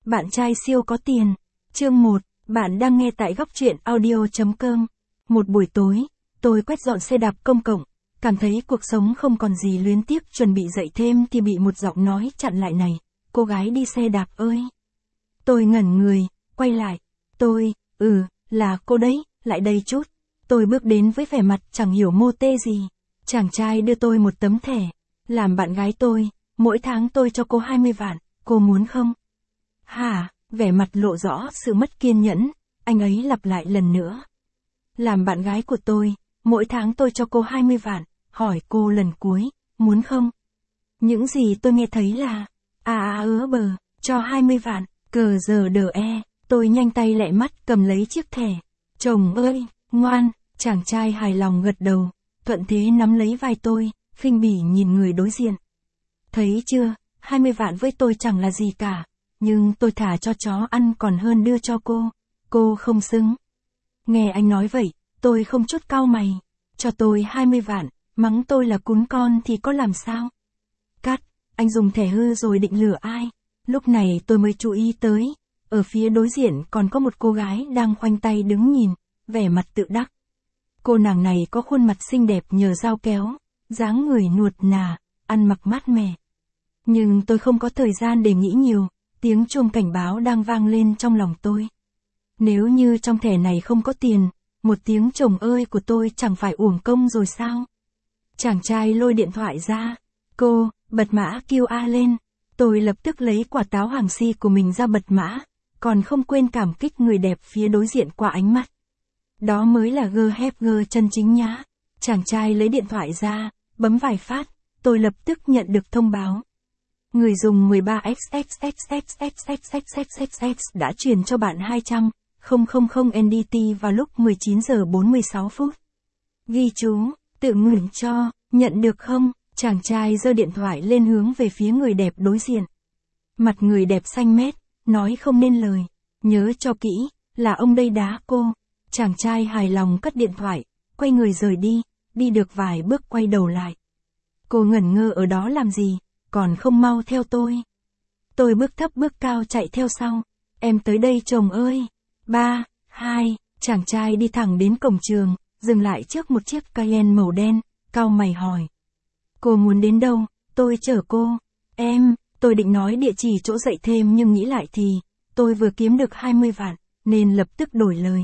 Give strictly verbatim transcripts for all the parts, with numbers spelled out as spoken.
Bạn trai siêu có tiền. Chương một, bạn đang nghe tại góc truyện audio chấm com. Một buổi tối, tôi quét dọn xe đạp công cộng, cảm thấy cuộc sống không còn gì luyến tiếc, chuẩn bị dậy thêm thì bị một giọng nói chặn lại. Này, cô gái đi xe đạp ơi. Tôi ngẩn người, quay lại. Tôi, ừ, là cô đấy, lại đây chút. Tôi bước đến với vẻ mặt chẳng hiểu mô tê gì. Chàng trai đưa tôi một tấm thẻ. Làm bạn gái tôi, mỗi tháng tôi cho cô hai mươi vạn, cô muốn không? Hả, vẻ mặt lộ rõ sự mất kiên nhẫn, anh ấy lặp lại lần nữa. Làm bạn gái của tôi, mỗi tháng tôi cho cô hai mươi vạn, hỏi cô lần cuối, muốn không? Những gì tôi nghe thấy là, à à ứa bờ, cho hai mươi vạn, cờ giờ đờ e, tôi nhanh tay lẹ mắt cầm lấy chiếc thẻ. Chồng ơi, ngoan, chàng trai hài lòng gật đầu, thuận thế nắm lấy vai tôi, khinh bỉ nhìn người đối diện. Thấy chưa, hai mươi vạn với tôi chẳng là gì cả, nhưng tôi thả cho chó ăn còn hơn đưa cho cô, cô không xứng. Nghe anh nói vậy, tôi không chút cau mày, cho tôi hai mươi vạn, mắng tôi là cún con thì có làm sao? Cắt, anh dùng thẻ hư rồi định lừa ai? Lúc này tôi mới chú ý tới, ở phía đối diện còn có một cô gái đang khoanh tay đứng nhìn, vẻ mặt tự đắc. Cô nàng này có khuôn mặt xinh đẹp nhờ dao kéo, dáng người nuột nà, ăn mặc mát mẻ. Nhưng tôi không có thời gian để nghĩ nhiều, tiếng chuông cảnh báo đang vang lên trong lòng tôi. Nếu như trong thẻ này không có tiền, một tiếng chồng ơi của tôi chẳng phải uổng công rồi sao? Chàng trai lôi điện thoại ra, cô, bật mã quy rờ lên. Tôi lập tức lấy quả táo hàng si của mình ra bật mã, còn không quên cảm kích người đẹp phía đối diện qua ánh mắt. Đó mới là gơ hép gơ chân chính nhá. Chàng trai lấy điện thoại ra, bấm vài phát, tôi lập tức nhận được thông báo. Người dùng mười ba x x x x x x x x x đã truyền cho bạn hai trăm nghìn N D T vào lúc mười chín giờ bốn mươi sáu phút. Ghi chú, tự nguyện cho, nhận được không? Chàng trai giơ điện thoại lên hướng về phía người đẹp đối diện. Mặt người đẹp xanh mét, nói không nên lời. Nhớ cho kỹ, là ông đây đá cô. Chàng trai hài lòng cất điện thoại, quay người rời đi, đi được vài bước quay đầu lại. Cô ngẩn ngơ ở đó làm gì, còn không mau theo tôi. Tôi bước thấp bước cao chạy theo sau. Em tới đây chồng ơi. Ba, hai, chàng trai đi thẳng đến cổng trường, dừng lại trước một chiếc Cayenne màu đen, cau mày hỏi. Cô muốn đến đâu, tôi chở cô. Em, tôi định nói địa chỉ chỗ dạy thêm nhưng nghĩ lại thì, tôi vừa kiếm được hai mươi vạn, nên lập tức đổi lời.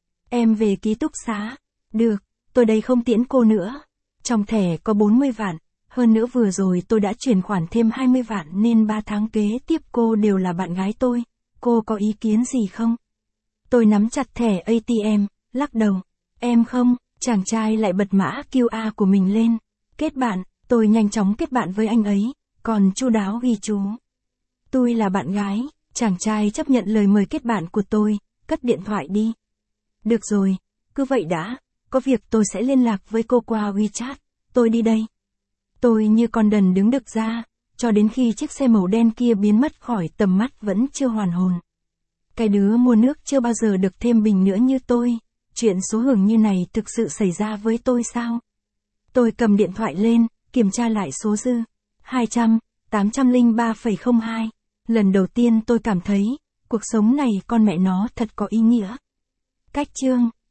Em về ký túc xá. Được, tôi đây không tiễn cô nữa. Trong thẻ có bốn mươi vạn, hơn nữa vừa rồi tôi đã chuyển khoản thêm hai mươi vạn nên ba tháng kế tiếp cô đều là bạn gái tôi. Cô có ý kiến gì không? Tôi nắm chặt thẻ A T M, lắc đầu. Em không, chàng trai lại bật mã quy rờ của mình lên. Kết bạn, tôi nhanh chóng kết bạn với anh ấy, còn chu đáo ghi chú. Tôi là bạn gái, chàng trai chấp nhận lời mời kết bạn của tôi, cất điện thoại đi. Được rồi, cứ vậy đã, có việc tôi sẽ liên lạc với cô qua WeChat, tôi đi đây. Tôi như con đần đứng đực ra, cho đến khi chiếc xe màu đen kia biến mất khỏi tầm mắt vẫn chưa hoàn hồn. Cái đứa mua nước chưa bao giờ được thêm bình nữa như tôi, chuyện số hưởng như này thực sự xảy ra với tôi sao? Tôi cầm điện thoại lên, kiểm tra lại số dư. hai trăm, tám trăm lẻ ba phẩy không hai. Lần đầu tiên tôi cảm thấy, cuộc sống này con mẹ nó thật có ý nghĩa. Cách chương.